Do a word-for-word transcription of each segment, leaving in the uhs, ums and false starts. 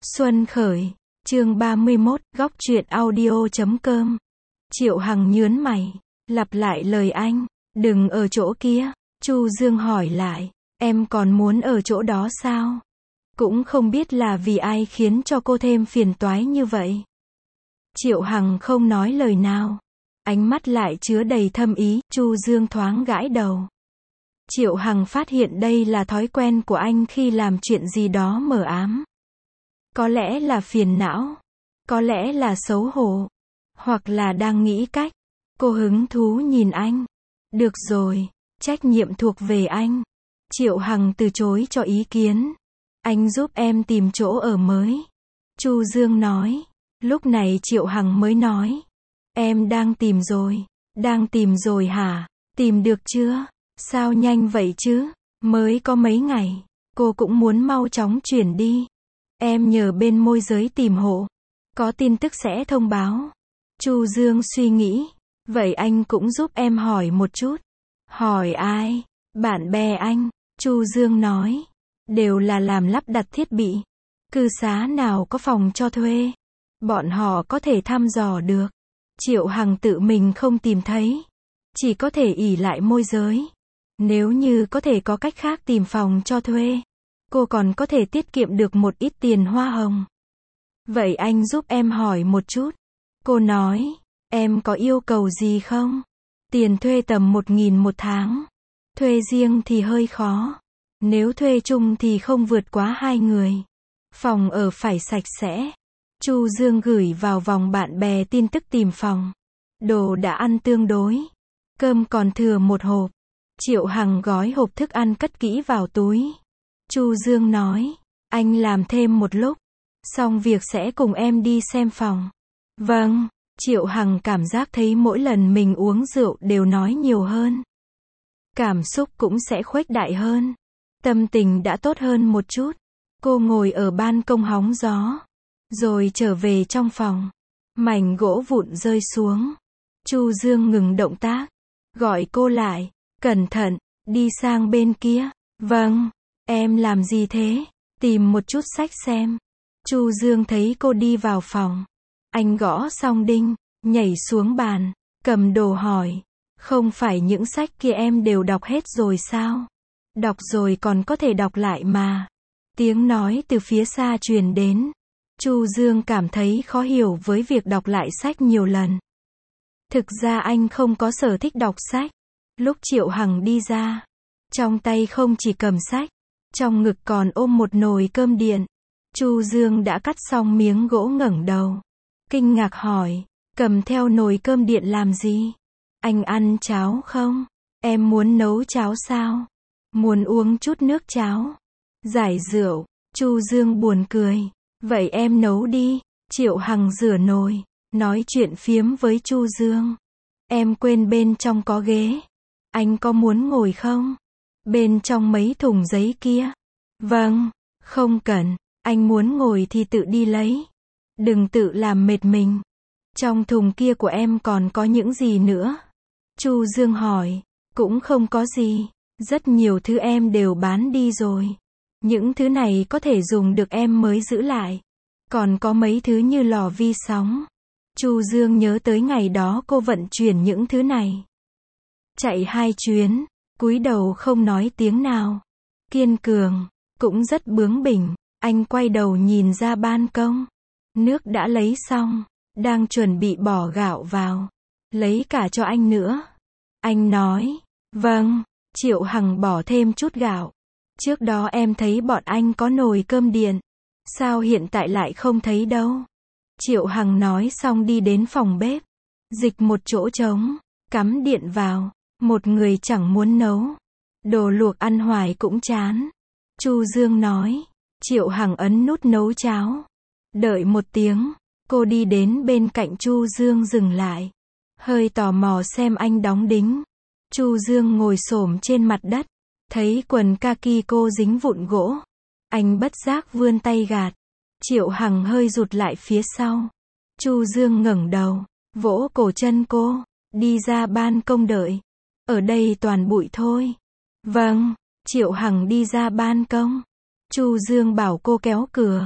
Xuân khởi, chương ba mươi mốt, góc truyện audio chấm com. Triệu Hằng nhớn mày, lặp lại lời anh, đừng ở chỗ kia. Chu Dương hỏi lại, em còn muốn ở chỗ đó sao? Cũng không biết là vì ai khiến cho cô thêm phiền toái như vậy. Triệu Hằng không nói lời nào, ánh mắt lại chứa đầy thâm ý. Chu Dương thoáng gãi đầu. Triệu Hằng phát hiện đây là thói quen của anh khi làm chuyện gì đó mờ ám. Có lẽ là phiền não, có lẽ là xấu hổ, hoặc là đang nghĩ cách. Cô hứng thú nhìn anh. Được rồi, trách nhiệm thuộc về anh. Triệu Hằng từ chối cho ý kiến. Anh giúp em tìm chỗ ở mới. Chu Dương nói. Lúc này Triệu Hằng mới nói. Em đang tìm rồi. Đang tìm rồi hả? Tìm được chưa? Sao nhanh vậy chứ? Mới có mấy ngày. Cô cũng muốn mau chóng chuyển đi. Em nhờ bên môi giới tìm hộ. Có tin tức sẽ thông báo. Chu Dương suy nghĩ. Vậy anh cũng giúp em hỏi một chút. Hỏi ai? Bạn bè anh. Chu Dương nói. Đều là làm lắp đặt thiết bị. Cư xá nào có phòng cho thuê. Bọn họ có thể thăm dò được. Triệu Hằng tự mình không tìm thấy. Chỉ có thể ỷ lại môi giới. Nếu như có thể có cách khác tìm phòng cho thuê, cô còn có thể tiết kiệm được một ít tiền hoa hồng. Vậy anh giúp em hỏi một chút. Cô nói, em có yêu cầu gì không? Tiền thuê tầm một nghìn một tháng. Thuê riêng thì hơi khó. Nếu thuê chung thì không vượt quá hai người. Phòng ở phải sạch sẽ. Chu Dương gửi vào vòng bạn bè tin tức tìm phòng. Đồ đã ăn tương đối. Cơm còn thừa một hộp. Triệu Hằng gói hộp thức ăn cất kỹ vào túi. Chu Dương nói, anh làm thêm một lúc. Xong việc sẽ cùng em đi xem phòng. Vâng. Triệu Hằng cảm giác thấy mỗi lần mình uống rượu đều nói nhiều hơn. Cảm xúc cũng sẽ khuếch đại hơn. Tâm tình đã tốt hơn một chút. Cô ngồi ở ban công hóng gió. Rồi trở về trong phòng. Mảnh gỗ vụn rơi xuống. Chu Dương ngừng động tác. Gọi cô lại. Cẩn thận, đi sang bên kia. Vâng. Em làm gì thế? Tìm một chút sách xem. Chu Dương thấy cô đi vào phòng. Anh gõ xong đinh, nhảy xuống bàn, cầm đồ hỏi. Không phải những sách kia em đều đọc hết rồi sao? Đọc rồi còn có thể đọc lại mà. Tiếng nói từ phía xa truyền đến. Chu Dương cảm thấy khó hiểu với việc đọc lại sách nhiều lần. Thực ra anh không có sở thích đọc sách. Lúc Triệu Hằng đi ra, trong tay không chỉ cầm sách, trong ngực còn ôm một nồi cơm điện. Chu Dương đã cắt xong miếng gỗ ngẩng đầu. Kinh ngạc hỏi, cầm theo nồi cơm điện làm gì? Anh ăn cháo không? Em muốn nấu cháo sao? Muốn uống chút nước cháo? Giải rượu. Chu Dương buồn cười. Vậy em nấu đi. Triệu Hằng rửa nồi, nói chuyện phiếm với Chu Dương. Em quên bên trong có ghế. Anh có muốn ngồi không? Bên trong mấy thùng giấy kia. Vâng, không cần. Anh muốn ngồi thì tự đi lấy. Đừng tự làm mệt mình. Trong thùng kia của em còn có những gì nữa? Chu Dương hỏi. Cũng không có gì. Rất nhiều thứ em đều bán đi rồi. Những thứ này có thể dùng được em mới giữ lại. Còn có mấy thứ như lò vi sóng. Chu Dương nhớ tới ngày đó cô vận chuyển những thứ này. Chạy hai chuyến, cúi đầu không nói tiếng nào. Kiên cường, cũng rất bướng bỉnh. Anh quay đầu nhìn ra ban công. Nước đã lấy xong, đang chuẩn bị bỏ gạo vào. Lấy cả cho anh nữa. Anh nói, vâng. Triệu Hằng bỏ thêm chút gạo. Trước đó em thấy bọn anh có nồi cơm điện. Sao hiện tại lại không thấy đâu? Triệu Hằng nói xong đi đến phòng bếp. Dịch một chỗ trống, cắm điện vào. Một người chẳng muốn nấu. Đồ luộc ăn hoài cũng chán. Chu Dương nói. Triệu Hằng ấn nút nấu cháo. Đợi một tiếng, cô đi đến bên cạnh Chu Dương dừng lại. Hơi tò mò xem anh đóng đính. Chu Dương ngồi xổm trên mặt đất. Thấy quần kaki cô dính vụn gỗ. Anh bất giác vươn tay gạt. Triệu Hằng hơi rụt lại phía sau. Chu Dương ngẩng đầu, vỗ cổ chân cô. Đi ra ban công đợi. Ở đây toàn bụi thôi. Vâng. Triệu Hằng đi ra ban công. Chu Dương bảo cô kéo cửa.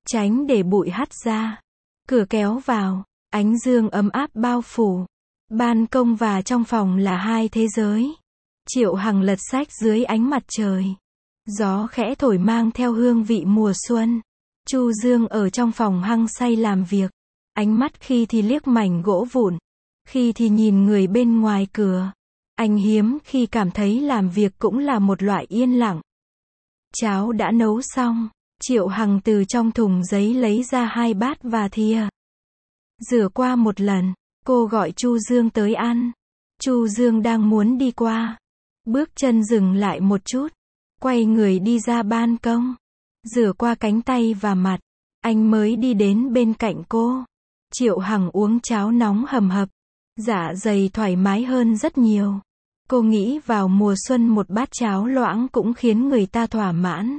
tránh để bụi hắt ra. Cửa kéo vào, ánh dương ấm áp bao phủ. Ban công và trong phòng là hai thế giới. Triệu Hằng lật sách dưới ánh mặt trời. Gió khẽ thổi mang theo hương vị mùa xuân. Chu Dương ở trong phòng hăng say làm việc. Ánh mắt khi thì liếc mảnh gỗ vụn, khi thì nhìn người bên ngoài cửa. Anh hiếm khi cảm thấy làm việc cũng là một loại yên lặng. Cháo đã nấu xong, Triệu Hằng từ trong thùng giấy lấy ra hai bát và thìa. Rửa qua một lần, cô gọi Chu Dương tới ăn. Chu Dương đang muốn đi qua. Bước chân dừng lại một chút, quay người đi ra ban công. Rửa qua cánh tay và mặt, anh mới đi đến bên cạnh cô. Triệu Hằng uống cháo nóng hầm hập, dạ dày thoải mái hơn rất nhiều. Cô nghĩ vào mùa xuân một bát cháo loãng cũng khiến người ta thỏa mãn.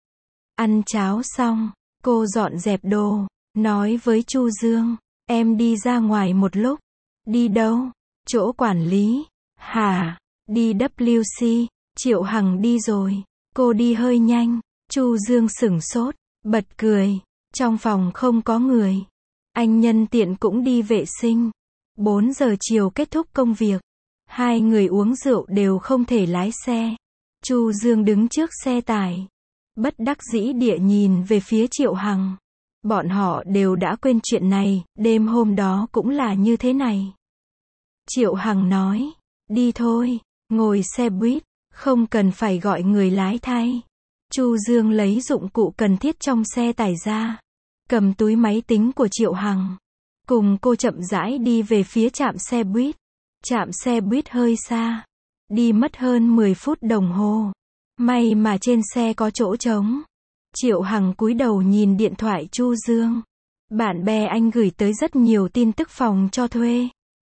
Ăn cháo xong, cô dọn dẹp đồ, nói với Chu Dương, em đi ra ngoài một lúc. Đi đâu? Chỗ quản lý. Hả? Đi W C. Triệu Hằng đi rồi. Cô đi hơi nhanh. Chu Dương sửng sốt, bật cười. Trong phòng không có người. Anh nhân tiện cũng đi vệ sinh. bốn giờ chiều kết thúc công việc. Hai người uống rượu đều không thể lái xe. Chu Dương đứng trước xe tải. Bất đắc dĩ địa nhìn về phía Triệu Hằng. Bọn họ đều đã quên chuyện này, đêm hôm đó cũng là như thế này. Triệu Hằng nói, đi thôi, ngồi xe buýt, không cần phải gọi người lái thay. Chu Dương lấy dụng cụ cần thiết trong xe tải ra, cầm túi máy tính của Triệu Hằng, cùng cô chậm rãi đi về phía trạm xe buýt. Trạm xe buýt hơi xa, đi mất hơn mười phút đồng hồ. May mà trên xe có chỗ trống. Triệu Hằng cúi đầu nhìn điện thoại Chu Dương. Bạn bè anh gửi tới rất nhiều tin tức phòng cho thuê.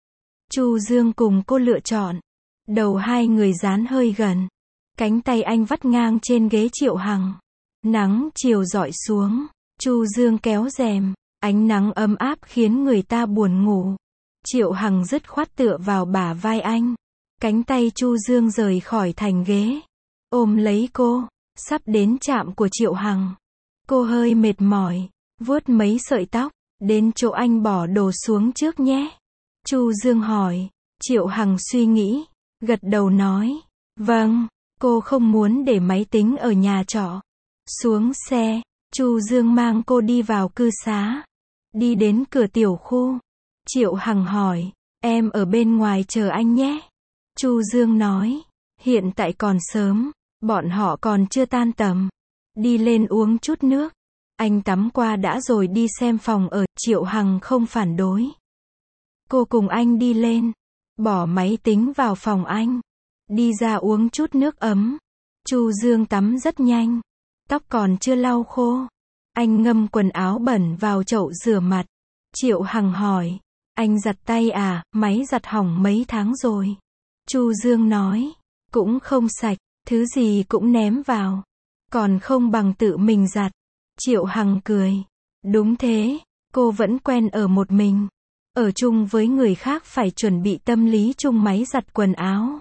Chu Dương cùng cô lựa chọn. Đầu hai người dán hơi gần. Cánh tay anh vắt ngang trên ghế Triệu Hằng. Nắng chiều rọi xuống. Chu Dương kéo rèm. Ánh nắng ấm áp khiến người ta buồn ngủ. Triệu Hằng dứt khoát tựa vào bả vai anh. Cánh tay Chu Dương rời khỏi thành ghế. Ôm lấy cô. Sắp đến trạm của Triệu Hằng. Cô hơi mệt mỏi. Vuốt mấy sợi tóc. Đến chỗ anh bỏ đồ xuống trước nhé. Chu Dương hỏi. Triệu Hằng suy nghĩ. Gật đầu nói. Vâng. Cô không muốn để máy tính ở nhà trọ. Xuống xe. Chu Dương mang cô đi vào cư xá. Đi đến cửa tiểu khu. Triệu Hằng hỏi. Em ở bên ngoài chờ anh nhé. Chu Dương nói. Hiện tại còn sớm. Bọn họ còn chưa tan tầm. Đi lên uống chút nước. Anh tắm qua đã rồi đi xem phòng ở. Triệu Hằng không phản đối. Cô cùng anh đi lên. Bỏ máy tính vào phòng anh. Đi ra uống chút nước ấm. Chu Dương tắm rất nhanh. Tóc còn chưa lau khô. Anh ngâm quần áo bẩn vào chậu rửa mặt. Triệu Hằng hỏi. Anh giặt tay à, máy giặt hỏng mấy tháng rồi. Chu Dương nói. Cũng không sạch, thứ gì cũng ném vào. Còn không bằng tự mình giặt. Triệu Hằng cười. Đúng thế, cô vẫn quen ở một mình. Ở chung với người khác phải chuẩn bị tâm lý chung máy giặt quần áo.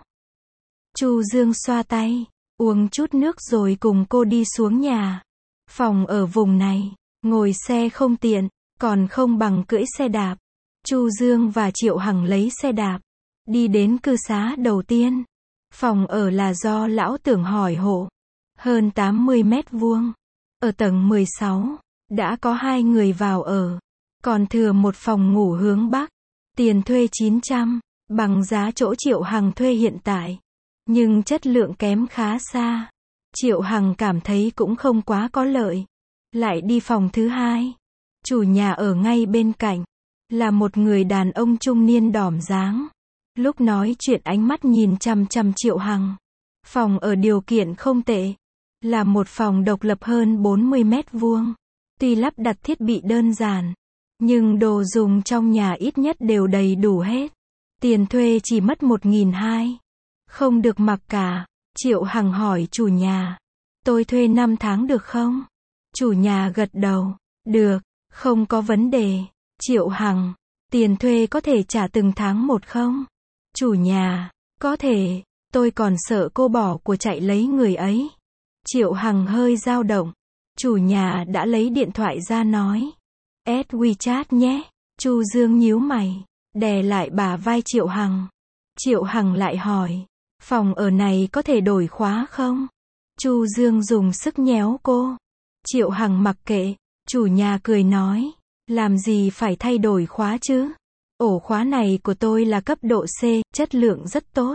Chu Dương xoa tay, uống chút nước rồi cùng cô đi xuống nhà. Phòng ở vùng này, ngồi xe không tiện, còn không bằng cưỡi xe đạp. Chu Dương và Triệu Hằng lấy xe đạp, đi đến cư xá đầu tiên. Phòng ở là do lão Tưởng hỏi hộ, hơn tám mươi mét vuông. Ở tầng mười sáu, đã có hai người vào ở, còn thừa một phòng ngủ hướng Bắc. Tiền thuê chín trăm, bằng giá chỗ Triệu Hằng thuê hiện tại. Nhưng chất lượng kém khá xa. Triệu Hằng cảm thấy cũng không quá có lợi. Lại đi phòng thứ hai. Chủ nhà ở ngay bên cạnh. Là một người đàn ông trung niên đỏm dáng. Lúc nói chuyện ánh mắt nhìn chằm chằm Triệu Hằng. Phòng ở điều kiện không tệ. Là một phòng độc lập hơn bốn mươi mét vuông. Tuy lắp đặt thiết bị đơn giản, nhưng đồ dùng trong nhà ít nhất đều đầy đủ hết. Tiền thuê chỉ mất một nghìn hai trăm. Không được mặc cả. Triệu Hằng hỏi chủ nhà. Tôi thuê năm tháng được không? Chủ nhà gật đầu. Được, không có vấn đề. Triệu Hằng. Tiền thuê có thể trả từng tháng một không? Chủ nhà. Có thể. Tôi còn sợ cô bỏ của chạy lấy người ấy. Triệu Hằng hơi dao động. Chủ nhà đã lấy điện thoại ra nói. Add WeChat nhé. Chu Dương nhíu mày, đè lại bả vai Triệu Hằng. Triệu Hằng lại hỏi, phòng ở này có thể đổi khóa không? Chu Dương dùng sức nhéo cô. Triệu Hằng mặc kệ, chủ nhà cười nói, làm gì phải thay đổi khóa chứ? Ổ khóa này của tôi là cấp độ C, chất lượng rất tốt.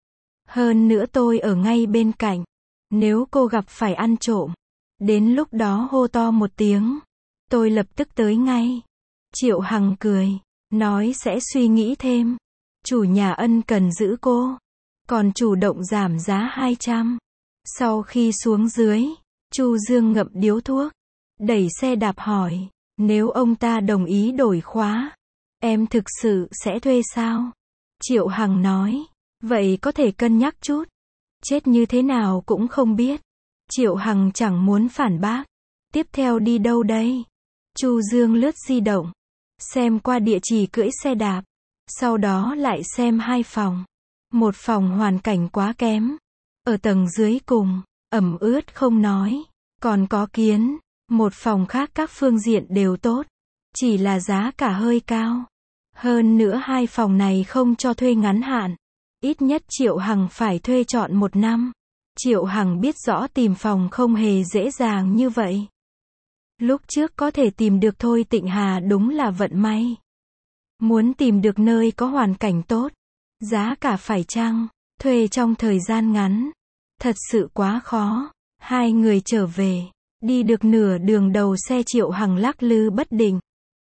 Hơn nữa tôi ở ngay bên cạnh. Nếu cô gặp phải ăn trộm, đến lúc đó hô to một tiếng, tôi lập tức tới ngay. Triệu Hằng cười, nói sẽ suy nghĩ thêm. Chủ nhà ân cần giữ cô, còn chủ động giảm giá hai trăm. Sau khi xuống dưới, Chu Dương ngậm điếu thuốc, đẩy xe đạp hỏi, nếu ông ta đồng ý đổi khóa, em thực sự sẽ thuê sao? Triệu Hằng nói, vậy có thể cân nhắc chút. Chết như thế nào cũng không biết. Triệu Hằng chẳng muốn phản bác. Tiếp theo đi đâu đây? Chu Dương lướt di động, xem qua địa chỉ cưỡi xe đạp, sau đó lại xem hai phòng. Một phòng hoàn cảnh quá kém, ở tầng dưới cùng, ẩm ướt không nói, còn có kiến. Một phòng khác các phương diện đều tốt, chỉ là giá cả hơi cao. Hơn nữa hai phòng này không cho thuê ngắn hạn, ít nhất Triệu Hằng phải thuê trọn một năm. Triệu Hằng biết rõ tìm phòng không hề dễ dàng như vậy. Lúc trước có thể tìm được Thôi Tịnh Hà đúng là vận may. Muốn tìm được nơi có hoàn cảnh tốt, giá cả phải chăng, thuê trong thời gian ngắn, thật sự quá khó. Hai người trở về, đi được nửa đường đầu xe Triệu Hằng lắc lư bất định.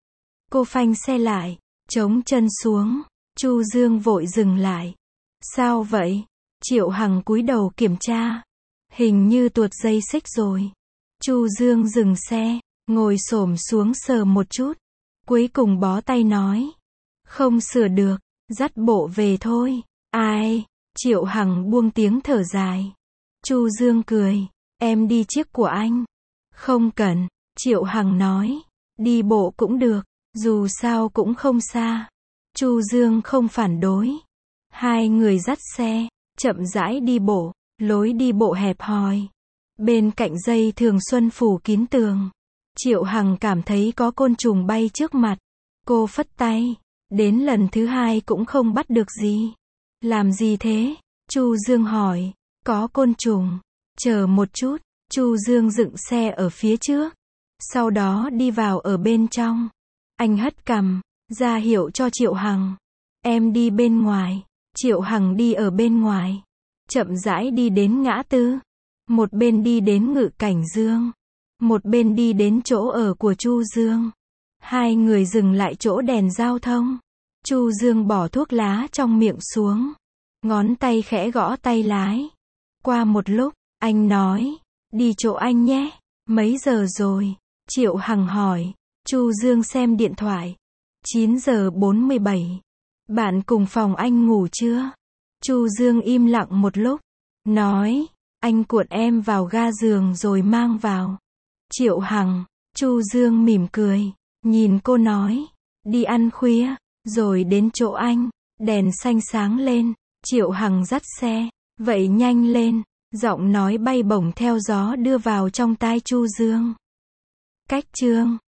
Cô phanh xe lại, chống chân xuống, Chu Dương vội dừng lại. Sao vậy? Triệu Hằng cúi đầu kiểm tra. Hình như tuột dây xích rồi. Chu Dương dừng xe, ngồi xổm xuống sờ một chút. Cuối cùng bó tay nói. Không sửa được, dắt bộ về thôi. Ai? Triệu Hằng buông tiếng thở dài. Chu Dương cười. Em đi chiếc của anh. Không cần, Triệu Hằng nói. Đi bộ cũng được, dù sao cũng không xa. Chu Dương không phản đối. Hai người dắt xe, chậm rãi đi bộ, lối đi bộ hẹp hòi. Bên cạnh dây thường xuân phủ kín tường. Triệu Hằng cảm thấy có côn trùng bay trước mặt. Cô phất tay, đến lần thứ hai cũng không bắt được gì. Làm gì thế? Chu Dương hỏi. Có côn trùng. Chờ một chút, Chu Dương dựng xe ở phía trước. Sau đó đi vào ở bên trong. Anh hất cằm, ra hiệu cho Triệu Hằng. Em đi bên ngoài. Triệu Hằng đi ở bên ngoài. Chậm rãi đi đến ngã tư. Một bên đi đến Ngự Cảnh Dương. Một bên đi đến chỗ ở của Chu Dương. Hai người dừng lại chỗ đèn giao thông. Chu Dương bỏ thuốc lá trong miệng xuống. Ngón tay khẽ gõ tay lái. Qua một lúc, anh nói. Đi chỗ anh nhé. Mấy giờ rồi? Triệu Hằng hỏi. Chu Dương xem điện thoại. chín giờ bốn mươi bảy. Bạn cùng phòng anh ngủ chưa? Chu Dương im lặng một lúc. Nói. Anh cuộn em vào ga giường rồi mang vào. Triệu Hằng. Chu Dương mỉm cười. Nhìn cô nói. Đi ăn khuya. Rồi đến chỗ anh. Đèn xanh sáng lên. Triệu Hằng dắt xe. Vậy nhanh lên. Giọng nói bay bổng theo gió đưa vào trong tai Chu Dương. Cách chương